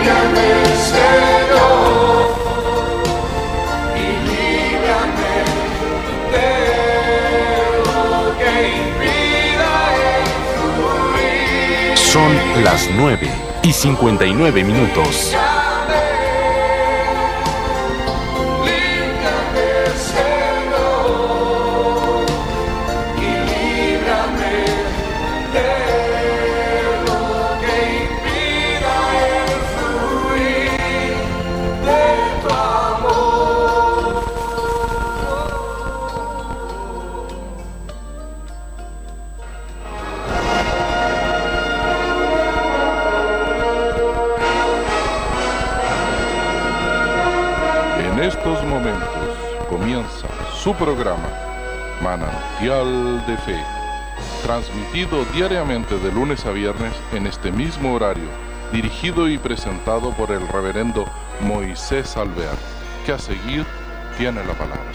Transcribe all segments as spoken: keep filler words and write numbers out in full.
Son las nueve y cincuenta y nueve minutos. Su programa, Manantial de Fe, transmitido diariamente de lunes a viernes en este mismo horario, dirigido y presentado por el reverendo Moisés Alvear, que a seguir tiene la palabra.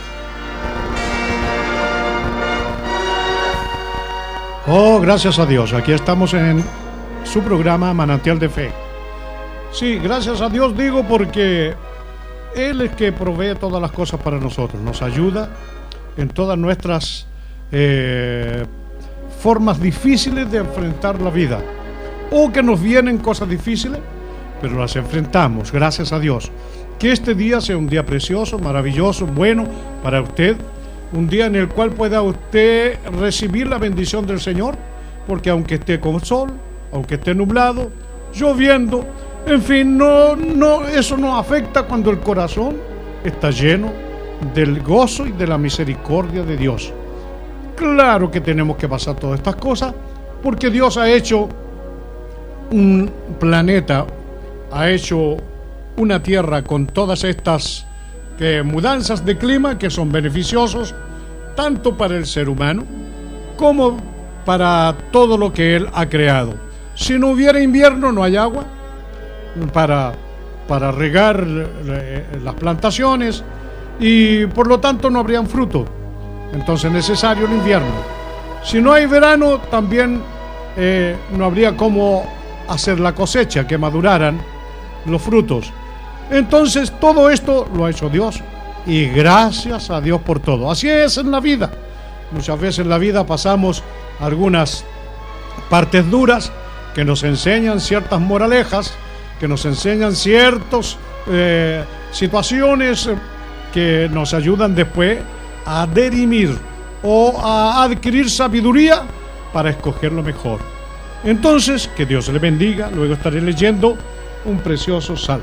Oh, gracias a Dios, aquí estamos en su programa Manantial de Fe. Sí, gracias a Dios digo porque Él es que provee todas las cosas para nosotros, nos ayuda en todas nuestras eh, formas difíciles de enfrentar la vida, o que nos vienen cosas difíciles, pero las enfrentamos, gracias a Dios. Que este día sea un día precioso, maravilloso, bueno para usted, un día en el cual pueda usted recibir la bendición del Señor, porque aunque esté con sol, aunque esté nublado, lloviendo, en fin, no, no, eso no afecta cuando el corazón está lleno del gozo y de la misericordia de Dios. Claro que tenemos que pasar todas estas cosas porque Dios ha hecho un planeta, ha hecho una tierra con todas estas eh, mudanzas de clima que son beneficiosos tanto para el ser humano como para todo lo que Él ha creado. Si no hubiera invierno, no hay agua para, para regar las plantaciones y por lo tanto no habrían fruto. Entonces es necesario el invierno. Si no hay verano, también eh, no habría cómo hacer la cosecha, que maduraran los frutos. Entonces todo esto lo ha hecho Dios y gracias a Dios por todo. Así es en la vida. Muchas veces en la vida pasamos algunas partes duras que nos enseñan ciertas moralejas, que nos enseñan ciertas eh, situaciones que nos ayudan después a dirimir o a adquirir sabiduría para escoger lo mejor. Entonces, que Dios le bendiga. Luego estaré leyendo un precioso salmo.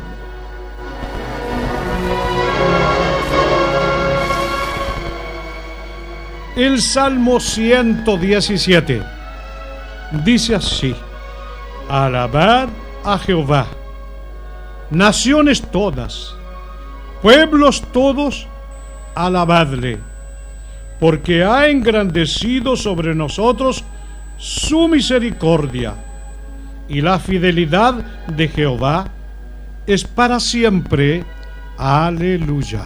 El Salmo ciento diecisiete dice así: alabad a Jehová, naciones todas, pueblos todos, alabadle, porque ha engrandecido sobre nosotros su misericordia, y la fidelidad de Jehová es para siempre. Aleluya.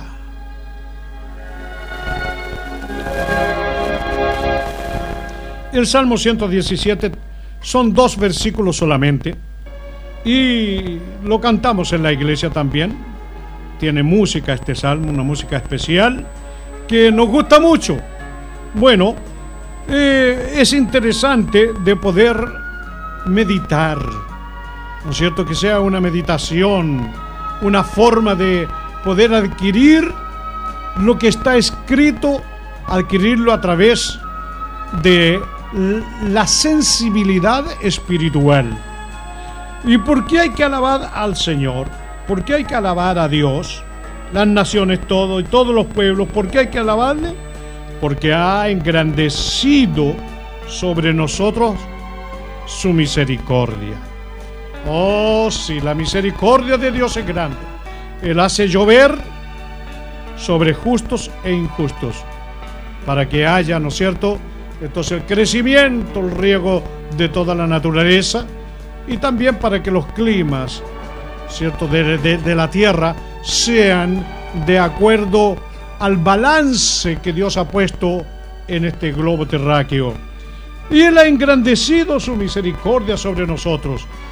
El Salmo ciento diecisiete son dos versículos solamente y lo cantamos en la iglesia también. Tiene música este salmo, una música especial que nos gusta mucho. Bueno, eh, es interesante de poder meditar, ¿no es cierto? Que sea una meditación, una forma de poder adquirir lo que está escrito, adquirirlo a través de la sensibilidad espiritual. ¿Y por qué hay que alabar al Señor? ¿Por qué hay que alabar a Dios? Las naciones todo y todos los pueblos, ¿por qué hay que alabarle? Porque ha engrandecido sobre nosotros su misericordia. Oh, sí, la misericordia de Dios es grande. Él hace llover sobre justos e injustos para que haya, ¿no es cierto?, entonces el crecimiento, el riego de toda la naturaleza, y también para que los climas, ¿cierto?, de, de, de la tierra sean de acuerdo al balance que Dios ha puesto en este globo terráqueo. Y Él ha engrandecido su misericordia sobre nosotros.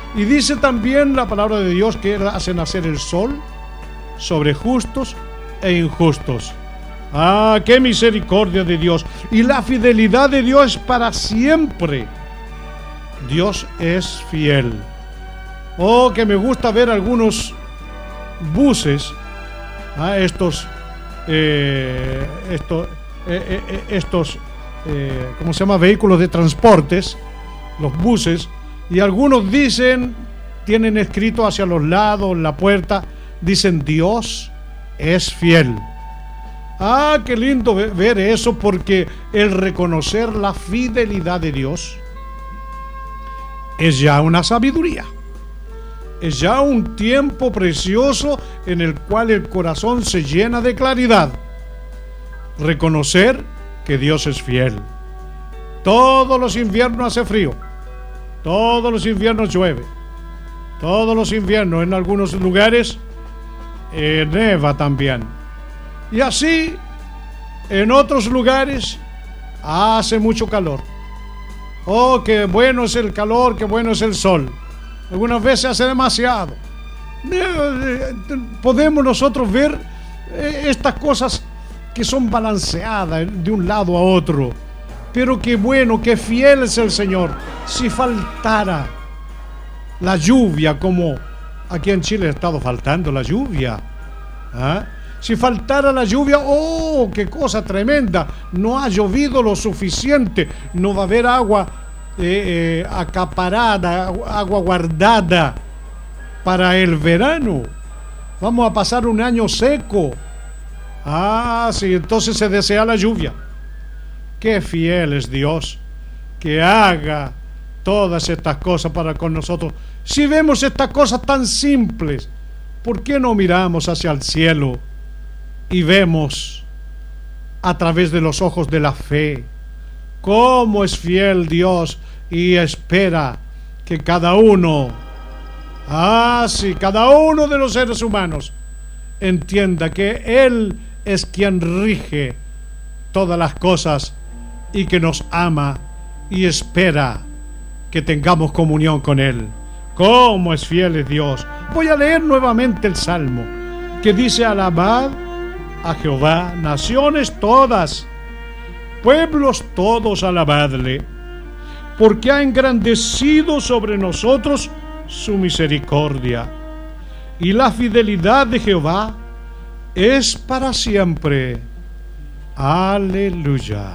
Y dice también la palabra de Dios que Él hace nacer el sol sobre justos e injustos. ¡Ah, qué misericordia de Dios! Y la fidelidad de Dios es para siempre. Dios es fiel. Oh, que me gusta ver algunos buses, ah, estos, eh, estos, eh, eh, estos, eh, ¿cómo se llama? Vehículos de transportes, los buses, y algunos dicen, tienen escrito hacia los lados, en la puerta, dicen Dios es fiel. Ah, qué lindo ver eso, porque el reconocer la fidelidad de Dios es ya una sabiduría. Es ya un tiempo precioso en el cual el corazón se llena de claridad. Reconocer que Dios es fiel. Todos los inviernos hace frío. Todos los inviernos llueve. Todos los inviernos en algunos lugares eh, neva también. Y así en otros lugares hace mucho calor. Oh, qué bueno es el calor, qué bueno es el sol. Algunas veces hace demasiado. Podemos nosotros ver estas cosas que son balanceadas de un lado a otro. Pero qué bueno, qué fiel es el Señor. Si faltara la lluvia, como aquí en Chile ha estado faltando la lluvia, ¿ah? Si faltara la lluvia, ¡oh, qué cosa tremenda! No ha llovido lo suficiente, no va a haber agua eh, eh, acaparada, agua guardada para el verano. Vamos a pasar un año seco. Ah, sí, entonces se desea la lluvia. Qué fiel es Dios, que haga todas estas cosas para con nosotros. Si vemos estas cosas tan simples, ¿por qué no miramos hacia el cielo y vemos a través de los ojos de la fe cómo es fiel Dios y espera que cada uno, ah sí, cada uno de los seres humanos entienda que Él es quien rige todas las cosas y que nos ama y espera que tengamos comunión con Él? ¿Cómo es fiel es Dios? Voy a leer nuevamente el Salmo que dice: alabad a Jehová, naciones todas, pueblos todos, alabadle, porque ha engrandecido sobre nosotros su misericordia, y la fidelidad de Jehová es para siempre. Aleluya.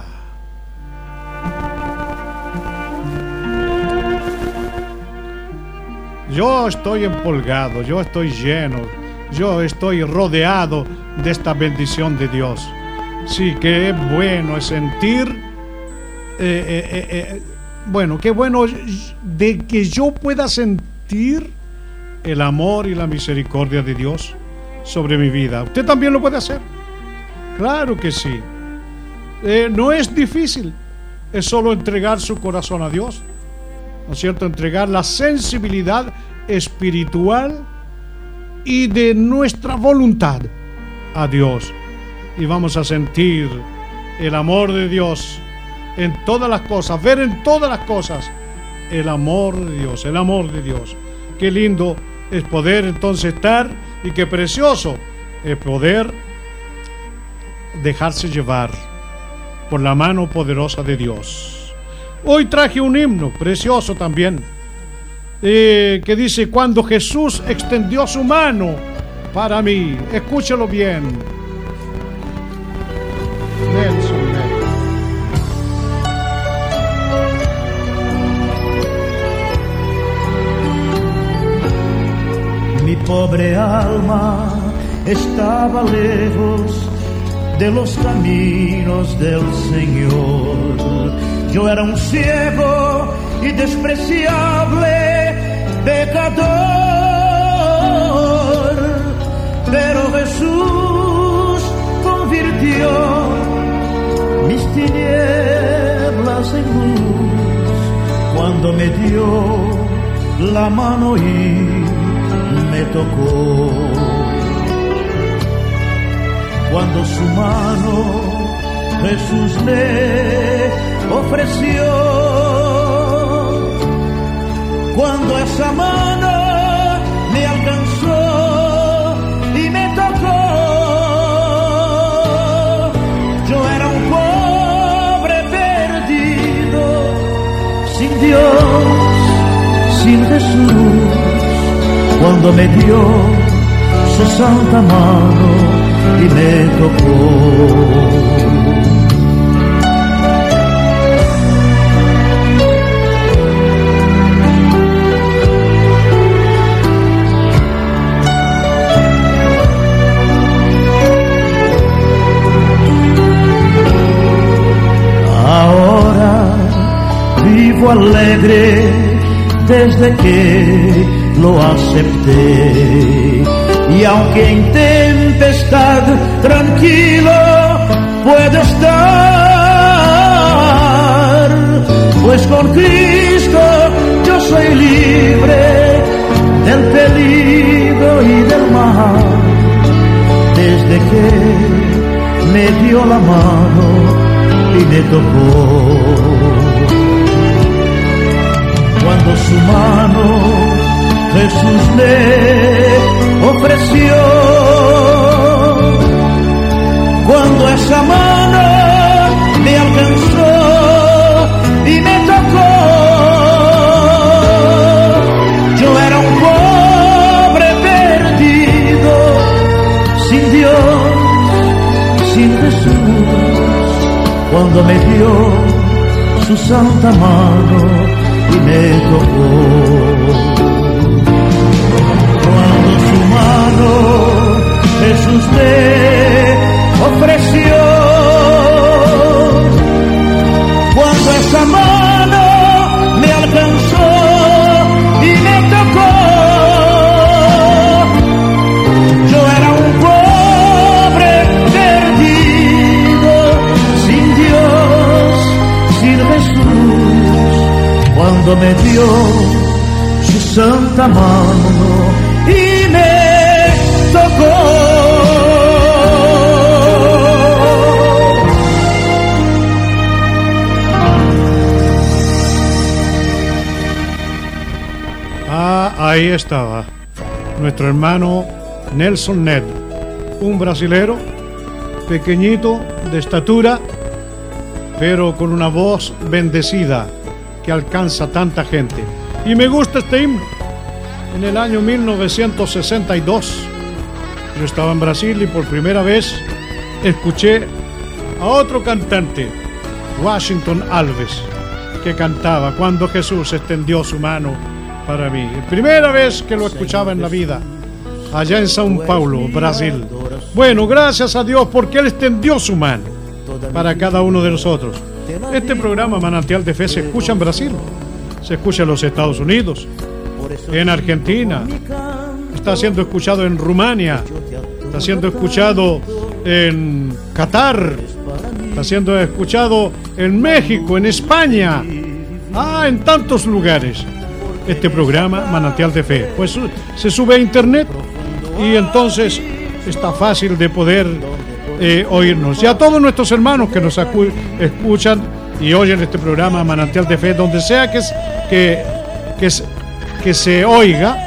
Yo estoy empolgado, yo estoy lleno, yo estoy rodeado de esta bendición de Dios. Sí, qué bueno es sentir, eh, eh, eh, bueno, qué bueno de que yo pueda sentir el amor y la misericordia de Dios sobre mi vida. ¿Usted también lo puede hacer? Claro que sí. Eh, no es difícil, es solo entregar su corazón a Dios, ¿no es cierto? Entregar la sensibilidad espiritual y de nuestra voluntad a Dios, y vamos a sentir el amor de Dios en todas las cosas, ver en todas las cosas el amor de Dios, el amor de Dios. Qué lindo es poder entonces estar, y qué precioso es poder dejarse llevar por la mano poderosa de Dios. Hoy traje un himno precioso también, eh, que dice: cuando Jesús extendió su mano para mí. Escúchelo bien. Nelson, Nelson. Mi pobre alma estaba lejos de los caminos del Señor. Yo era un ciego y despreciable pecador, pero Jesús convirtió mis tinieblas en luz cuando me dio la mano y me tocó. Cuando su mano Jesús me ofreció, cuando esa mano me alcanzó y me tocó. Yo era un pobre perdido, sin Dios, sin Jesús, cuando me dio su santa mano y me tocó. Ahora vivo alegre desde que lo acepté, y aunque en tempestad tranquilo puedo estar, pues con Cristo yo soy libre del peligro y del mal, desde que me dio la mano y me tocó. Cuando su mano Jesús me ofreció, cuando esa mano me alcanzó y me tocó, yo era un pobre perdido, sin Dios, sin Jesús, cuando me dio su santa mano y me tocó. Cuando su mano Jesús me ofreció, cuando esa mano me alcanzó y me tocó, yo era un pobre perdido, sin Dios, sin Jesús, cuando me dio su santa mano y me tocó. Ah, ahí estaba nuestro hermano Nelson Ned, un brasilero pequeñito de estatura, pero con una voz bendecida que alcanza tanta gente. Y me gusta este himno. En el año mil novecientos sesenta y dos yo estaba en Brasil y por primera vez escuché a otro cantante, Washington Alves, que cantaba Cuando Jesús extendió su mano para mí. Primera vez que lo escuchaba en la vida, allá en São Paulo, Brasil. Bueno, gracias a Dios porque Él extendió su mano para cada uno de nosotros. Este programa Manantial de Fe se escucha en Brasil, se escucha en los Estados Unidos, en Argentina, está siendo escuchado en Rumania, está siendo escuchado en Qatar, está siendo escuchado en México, en España, ah, en tantos lugares. Este programa Manantial de Fe, pues se sube a internet y entonces está fácil de poder eh, oírnos. Y a todos nuestros hermanos que nos acu- escuchan y oyen este programa Manantial de Fe, donde sea que, que, que, que se oiga,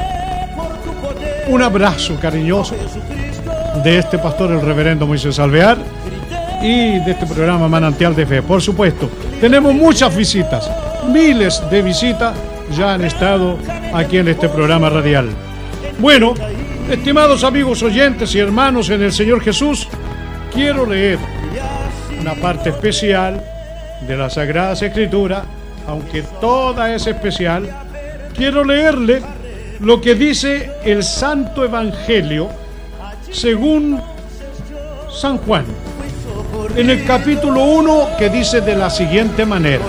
un abrazo cariñoso de este pastor, el reverendo Moisés Alvear, y de este programa Manantial de Fe. Por supuesto, tenemos muchas visitas, miles de visitas ya han estado aquí en este programa radial. Bueno, estimados amigos oyentes y hermanos en el Señor Jesús, quiero leer una parte especial de la Sagrada Escritura, aunque toda es especial. Quiero leerle lo que dice el Santo Evangelio según San Juan, en el capítulo uno, que dice de la siguiente manera: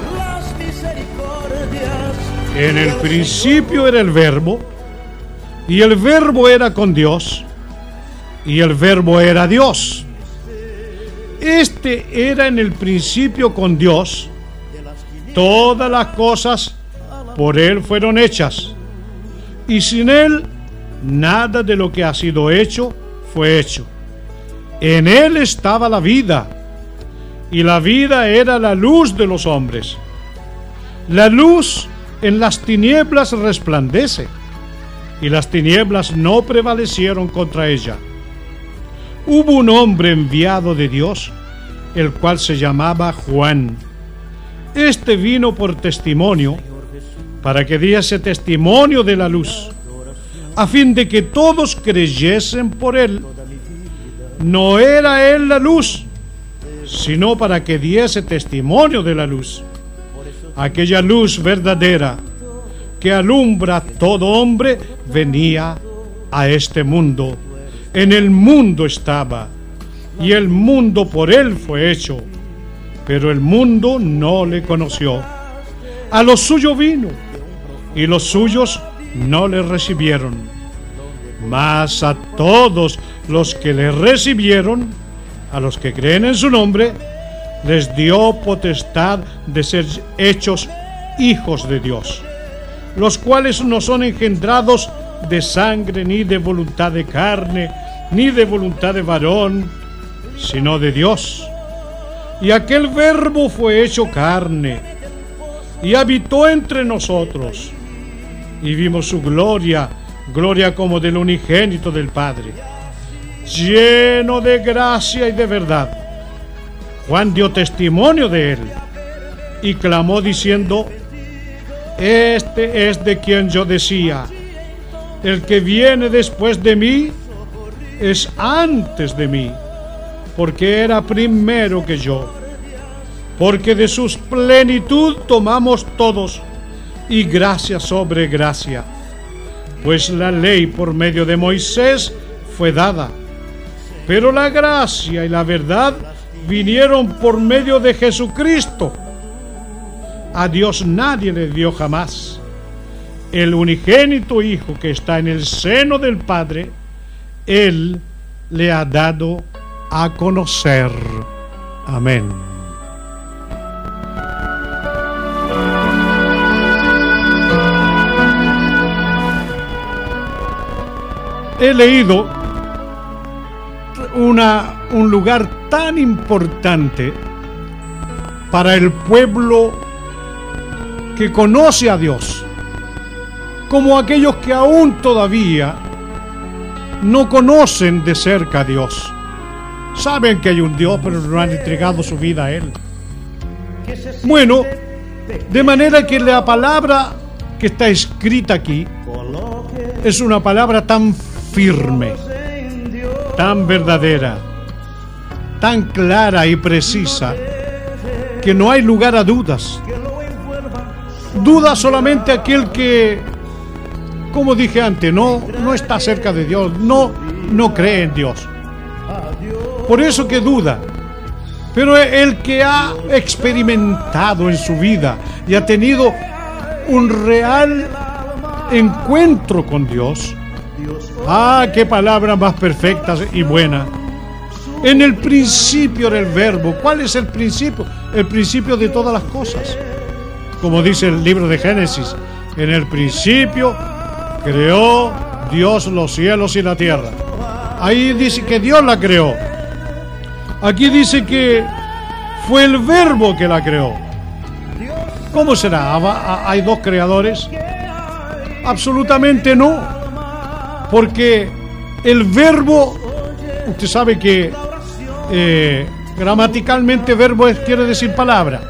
en el principio era el Verbo, y el Verbo era con Dios, y el Verbo era Dios. Este era en el principio con Dios. Todas las cosas por Él fueron hechas, y sin Él nada de lo que ha sido hecho fue hecho. En Él estaba la vida, y la vida era la luz de los hombres. La luz en las tinieblas resplandece, y las tinieblas no prevalecieron contra ella. Hubo un hombre enviado de Dios, el cual se llamaba Juan. Este vino por testimonio, para que diese testimonio de la luz, a fin de que todos creyesen por él. No era él la luz, sino para que diese testimonio de la luz, aquella luz verdadera que alumbra a todo hombre. Venía a este mundo, en el mundo estaba, y el mundo por él fue hecho, pero el mundo no le conoció. A lo suyo vino, y los suyos no le recibieron. Mas a todos los que le recibieron, a los que creen en su nombre, les dio potestad de ser hechos hijos de Dios, los cuales no son engendrados de sangre, ni de voluntad de carne, ni de voluntad de varón, sino de Dios. Y aquel Verbo fue hecho carne, y habitó entre nosotros, y vimos su gloria, gloria como del unigénito del Padre, lleno de gracia y de verdad. Juan dio testimonio de él, y clamó diciendo: Este es de quien yo decía, el que viene después de mí es antes de mí, porque era primero que yo. Porque de su plenitud tomamos todos, y gracia sobre gracia. Pues la ley por medio de Moisés fue dada, pero la gracia y la verdad vinieron por medio de Jesucristo. A Dios nadie le dio jamás. El unigénito Hijo que está en el seno del Padre, Él le ha dado a conocer. Amén. He leído una, un lugar tan importante para el pueblo que conoce a Dios, como aquellos que aún todavía no conocen de cerca a Dios. Saben que hay un Dios, pero no han entregado su vida a Él. Bueno, de manera que la palabra que está escrita aquí es una palabra tan firme, tan verdadera, tan clara y precisa, que no hay lugar a dudas. Duda solamente aquel que, como dije antes, no, no está cerca de Dios, no, no cree en Dios. Por eso que duda. Pero el que ha experimentado en su vida y ha tenido un real encuentro con Dios, ¡ah, qué palabra más perfecta y buena! En el principio era el Verbo. ¿Cuál es el principio? El principio de todas las cosas. Como dice el libro de Génesis, en el principio creó Dios los cielos y la tierra. Ahí dice que Dios la creó. Aquí dice que fue el Verbo que la creó. ¿Cómo será? ¿Hay dos creadores? Absolutamente no. Porque el verbo, usted sabe que eh, gramaticalmente verbo es, quiere decir palabra.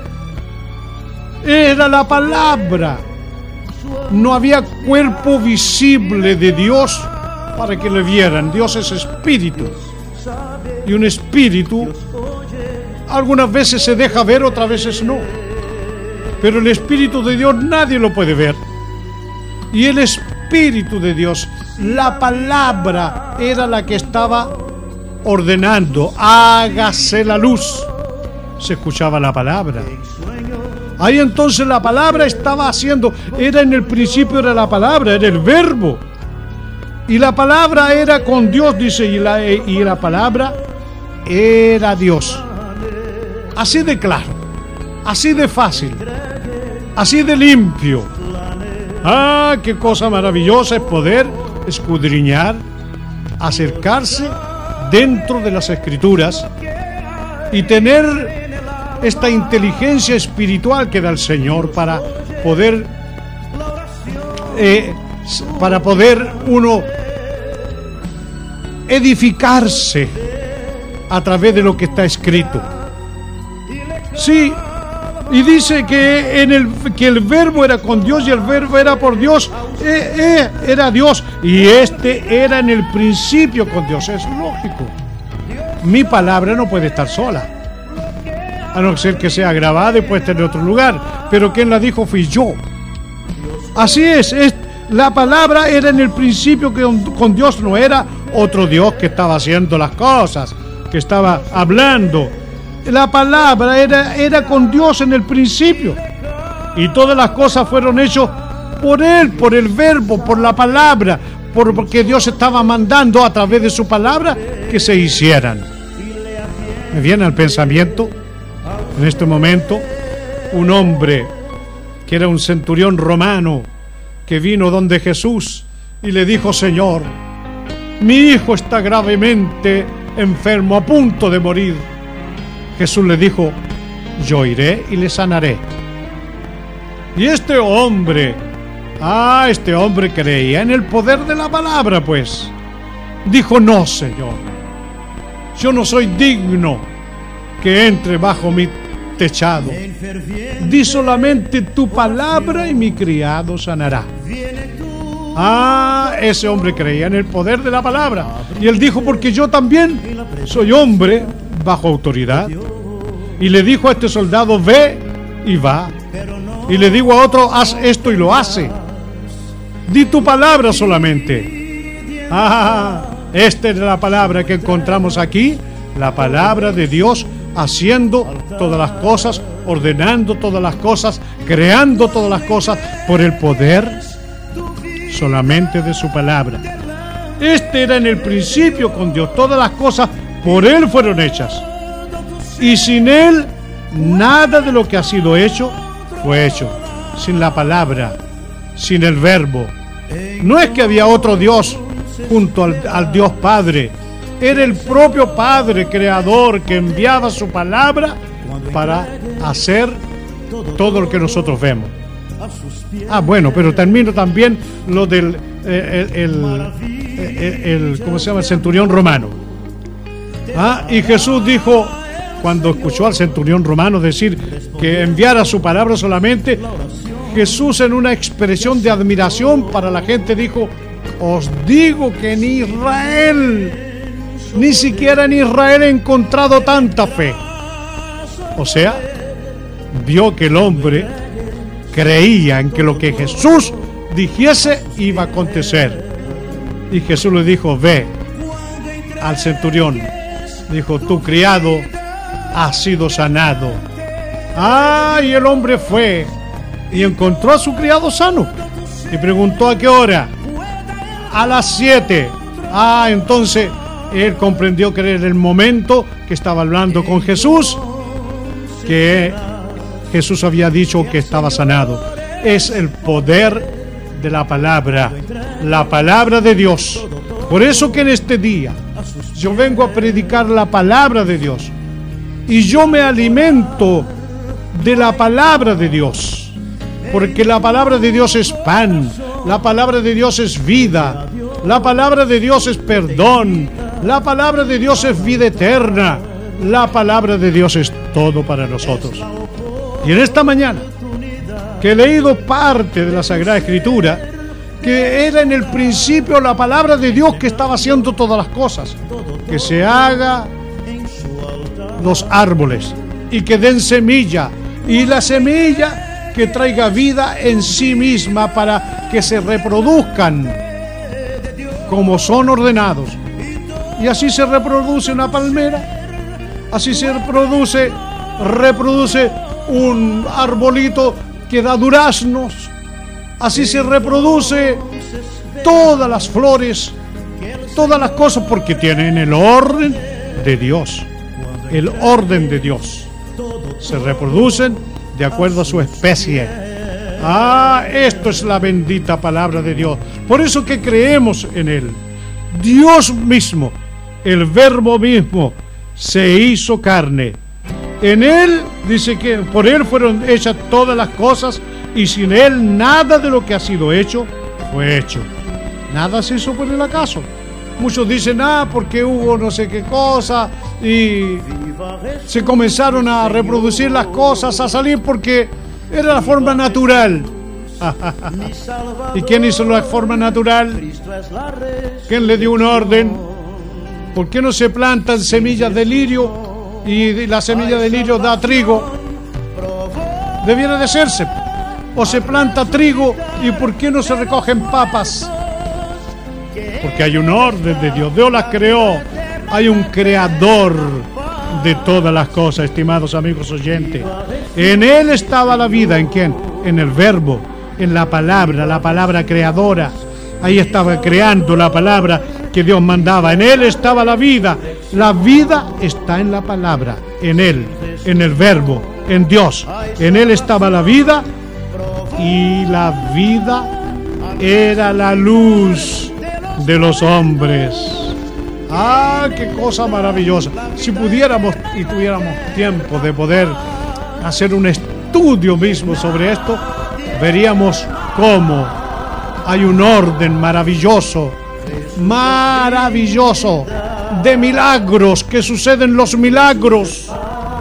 Era la palabra. No había cuerpo visible de Dios para que le vieran. Dios es espíritu. Y un espíritu algunas veces se deja ver, otras veces no. Pero el Espíritu de Dios nadie lo puede ver. Y el Espíritu de Dios, la palabra era la que estaba ordenando: hágase la luz. Se escuchaba la palabra. Ahí entonces la palabra estaba haciendo, era en el principio, era la palabra, era el verbo. Y la palabra era con Dios, dice, y la, y la palabra era Dios. Así de claro, así de fácil, así de limpio. Ah, qué cosa maravillosa es poder escudriñar, acercarse dentro de las Escrituras y tener esta inteligencia espiritual que da el Señor para poder eh, para poder uno edificarse a través de lo que está escrito. Sí, y dice que, en el, que el verbo era con Dios y el verbo era por Dios, eh, eh, era Dios, y este era en el principio con Dios. Es lógico. Mi palabra no puede estar sola, a no ser que sea grabada y puesta en otro lugar, pero quien la dijo fui yo. Así es, es la palabra era en el principio que con Dios, no era otro Dios que estaba haciendo las cosas, que estaba hablando. La palabra era, era con Dios en el principio, y todas las cosas fueron hechas por Él, por el verbo, por la palabra, por, porque Dios estaba mandando a través de su palabra que se hicieran. Me viene al pensamiento en este momento un hombre que era un centurión romano, que vino donde Jesús y le dijo: Señor, mi hijo está gravemente enfermo, a punto de morir. Jesús le dijo: yo iré y le sanaré. Y este hombre, ah, este hombre creía en el poder de la palabra, pues. Dijo: no, Señor, yo no soy digno que entre bajo mi techado. Di solamente tu palabra y mi criado sanará. Ah, ese hombre creía en el poder de la palabra. Y él dijo: porque yo también soy hombre bajo autoridad. Y le dijo a este soldado: ve y va. Y le digo a otro: haz esto, y lo hace. Di tu palabra solamente. Ah, esta es la palabra que encontramos aquí, la palabra de Dios, haciendo todas las cosas, ordenando todas las cosas, creando todas las cosas por el poder solamente de su palabra. Este era en el principio con Dios. Todas las cosas por Él fueron hechas, y sin Él nada de lo que ha sido hecho fue hecho. Sin la palabra, sin el verbo. No es que había otro Dios junto al, al Dios Padre. Era el propio Padre creador que enviaba su palabra para hacer todo lo que nosotros vemos. Ah, bueno, pero termino también lo del eh, el, el, el, el ¿cómo se llama? El centurión romano. Ah, y Jesús dijo, cuando escuchó al centurión romano decir que enviara su palabra solamente, Jesús, en una expresión de admiración para la gente, dijo: os digo que en Israel, ni siquiera en Israel he encontrado tanta fe. O sea, vio que el hombre creía en que lo que Jesús dijese iba a acontecer. Y Jesús le dijo: ve al centurión. Dijo: tu criado ha sido sanado. Ah, y el hombre fue y encontró a su criado sano. Y preguntó: ¿a qué hora? A las siete. Ah, entonces él comprendió que era el momento que estaba hablando con Jesús, que Jesús había dicho que estaba sanado. Es el poder de la palabra, la palabra de Dios. Por eso que en este día yo vengo a predicar la palabra de Dios, y yo me alimento de la palabra de Dios, porque la palabra de Dios es pan, la palabra de Dios es vida, la palabra de Dios es perdón, la palabra de Dios es vida eterna, la palabra de Dios es todo para nosotros. Y en esta mañana, que he leído parte de la Sagrada Escritura, que era en el principio la palabra de Dios que estaba haciendo todas las cosas, que se haga los árboles y que den semilla, y la semilla que traiga vida en sí misma para que se reproduzcan como son ordenados. Y así se reproduce una palmera, así se reproduce, reproduce un arbolito que da duraznos, así se reproduce todas las flores, todas las cosas, porque tienen el orden de Dios, el orden de Dios. Se reproducen de acuerdo a su especie. Ah, esto es la bendita palabra de Dios. Por eso que creemos en Él. Dios mismo, el Verbo mismo, se hizo carne. En Él, dice que por Él fueron hechas todas las cosas, y sin Él nada de lo que ha sido hecho fue hecho. Nada se hizo por el acaso. Muchos dicen, ah, porque hubo no sé qué cosa y se comenzaron a reproducir las cosas, a salir porque era la forma natural. ¿Y quién hizo la forma natural? ¿Quién le dio un orden? ¿Por qué no se plantan semillas de lirio y la semilla de lirio da trigo? Debiera de hacerse. O se planta trigo y ¿por qué no se recogen papas? Porque hay un orden de Dios. Dios las creó. Hay un creador de todas las cosas, estimados amigos oyentes. En Él estaba la vida. ¿En quién? En el Verbo, en la palabra, la palabra creadora. Ahí estaba creando la palabra que Dios mandaba. En Él estaba la vida. La vida está en la palabra, en Él, en el Verbo, en Dios. En Él estaba la vida y la vida era la luz de los hombres. ¡Ah, qué cosa maravillosa! Si pudiéramos y tuviéramos tiempo de poder hacer un estudio mismo sobre esto, veríamos cómo hay un orden maravilloso, maravilloso, de milagros, que suceden los milagros.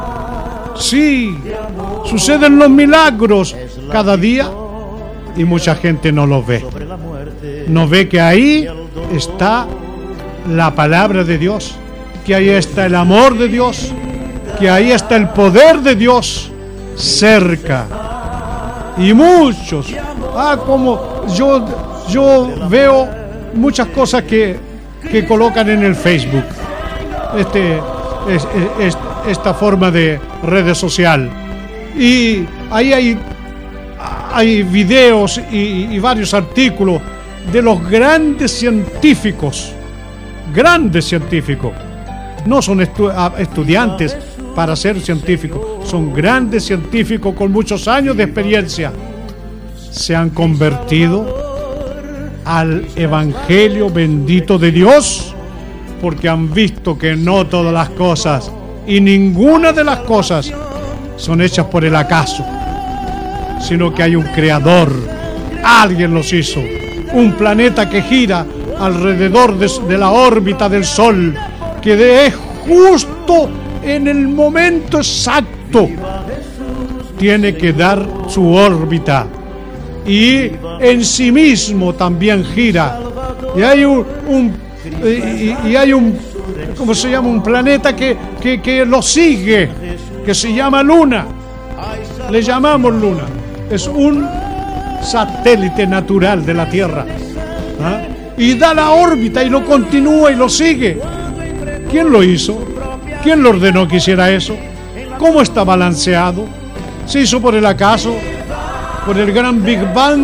Sí, suceden los milagros cada día y mucha gente no lo ve. No ve que ahí está la palabra de Dios, que ahí está el amor de Dios, que ahí está el poder de Dios cerca. Y muchos, ah, como yo, yo veo muchas cosas que, que colocan en el Facebook, este, es, es, esta forma de redes social, y ahí hay, hay videos y, y varios artículos de los grandes científicos, grandes científicos, no son estu- estudiantes para ser científicos, son grandes científicos con muchos años de experiencia, se han convertido al evangelio bendito de Dios, porque han visto que no todas las cosas y ninguna de las cosas son hechas por el acaso, sino que hay un creador, alguien los hizo, un planeta que gira alrededor de, de la órbita del Sol, que es justo en el momento exacto tiene que dar su órbita, y en sí mismo también gira, y hay un, un y, y hay un ¿cómo se llama? Un planeta que, que, que lo sigue, que se llama Luna, le llamamos Luna, es un satélite natural de la Tierra, ¿ah? Y da la órbita y lo continúa y lo sigue. ¿Quién lo hizo? ¿Quién lo ordenó que hiciera eso? ¿Cómo está balanceado? ¿Se hizo por el acaso? ¿Por el gran Big Bang?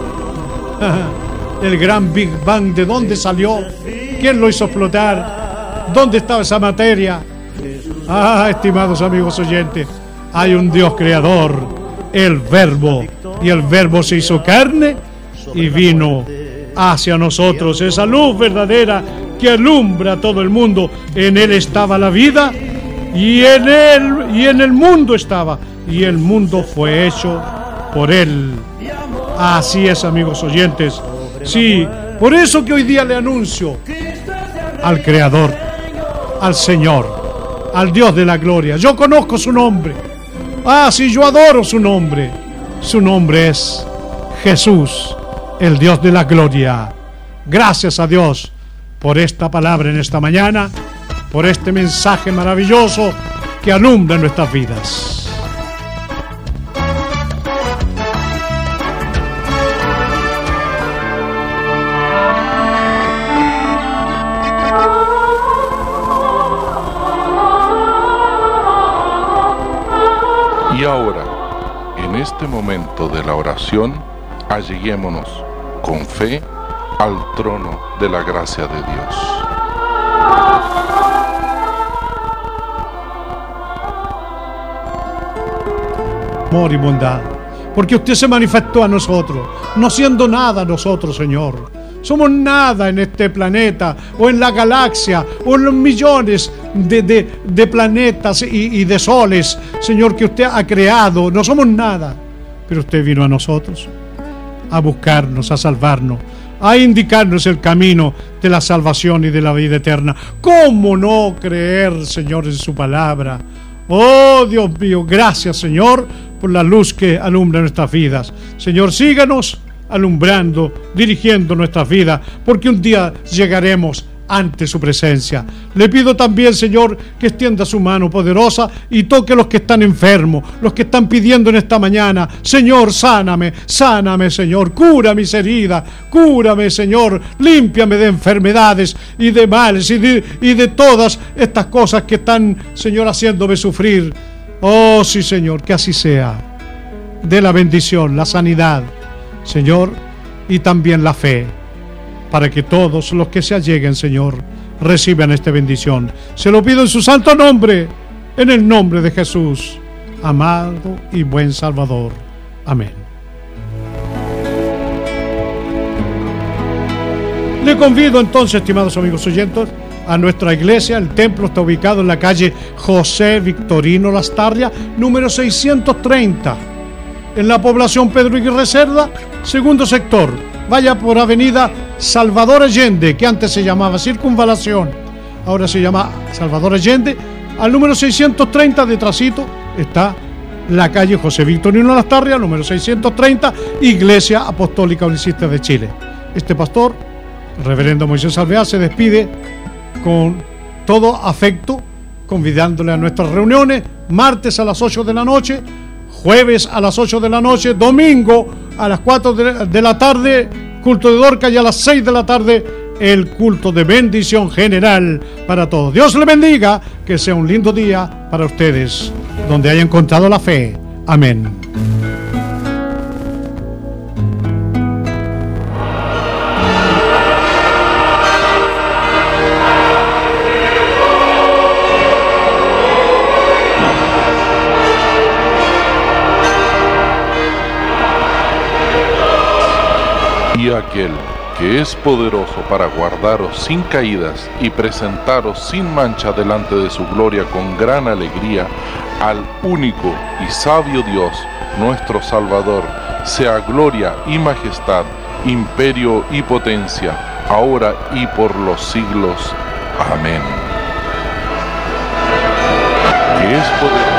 El gran Big Bang, ¿de dónde salió? ¿Quién lo hizo explotar? ¿Dónde estaba esa materia? Ah, estimados amigos oyentes, hay un Dios creador, el Verbo, y el Verbo se hizo carne y vino hacia nosotros, esa luz verdadera que alumbra a todo el mundo. En Él estaba la vida, y en Él y en el mundo estaba, y el mundo fue hecho por Él. Así es, amigos oyentes. Sí, por eso que hoy día le anuncio al Creador, al Señor, al Dios de la gloria. Yo conozco su nombre. Ah, sí, yo adoro su nombre. Su nombre es Jesús, el Dios de la gloria. Gracias a Dios por esta palabra en esta mañana, por este mensaje maravilloso que alumbra nuestras vidas. Y ahora, en este momento de la oración, alleguémonos con fe al trono de la gracia de Dios. Amor y bondad, porque usted se manifestó a nosotros, no siendo nada nosotros, Señor. Somos nada en este planeta, o en la galaxia, o en los millones de, de, de planetas y, y de soles, Señor, que usted ha creado. No somos nada, pero usted vino a nosotros a buscarnos, a salvarnos, a indicarnos el camino de la salvación y de la vida eterna. ¿Cómo no creer, Señor, en su palabra? Oh, Dios mío, gracias, Señor, por la luz que alumbra nuestras vidas. Señor, síganos alumbrando, dirigiendo nuestras vidas, porque un día llegaremos ante su presencia. Le pido también, Señor, que extienda su mano poderosa y toque a los que están enfermos, los que están pidiendo en esta mañana: Señor, sáname, sáname, Señor, cura mis heridas, cúrame, Señor, límpiame de enfermedades y de males y de, y de todas estas cosas que están, Señor, haciéndome sufrir. Oh, sí, Señor, que así sea. De la bendición, la sanidad, Señor, y también la fe, para que todos los que se alleguen, Señor, reciban esta bendición. Se lo pido en su santo nombre, en el nombre de Jesús, amado y buen Salvador. Amén. Le convido entonces, estimados amigos oyentes, a nuestra iglesia. El templo está ubicado en la calle José Victorino Lastarria, número seiscientos treinta, en la población Pedro Aguirre Cerda, segundo sector. Vaya por avenida Salvador Allende, que antes se llamaba Circunvalación, ahora se llama Salvador Allende. Al número seiscientos treinta, detrásito, está la calle José Victorino Lastarria, número seiscientos treinta, Iglesia Apostólica Unicista de Chile. Este pastor, el reverendo Moisés Alvear, se despide con todo afecto, convidándole a nuestras reuniones, martes a las ocho de la noche, jueves a las ocho de la noche, domingo a las cuatro de la tarde, culto de Dorca, y a las seis de la tarde el culto de bendición general para todos. Dios le bendiga, que sea un lindo día para ustedes, donde haya encontrado la fe. Amén. Y aquel que es poderoso para guardaros sin caídas y presentaros sin mancha delante de su gloria con gran alegría, al único y sabio Dios, nuestro Salvador, sea gloria y majestad, imperio y potencia, ahora y por los siglos. Amén. Que es poderoso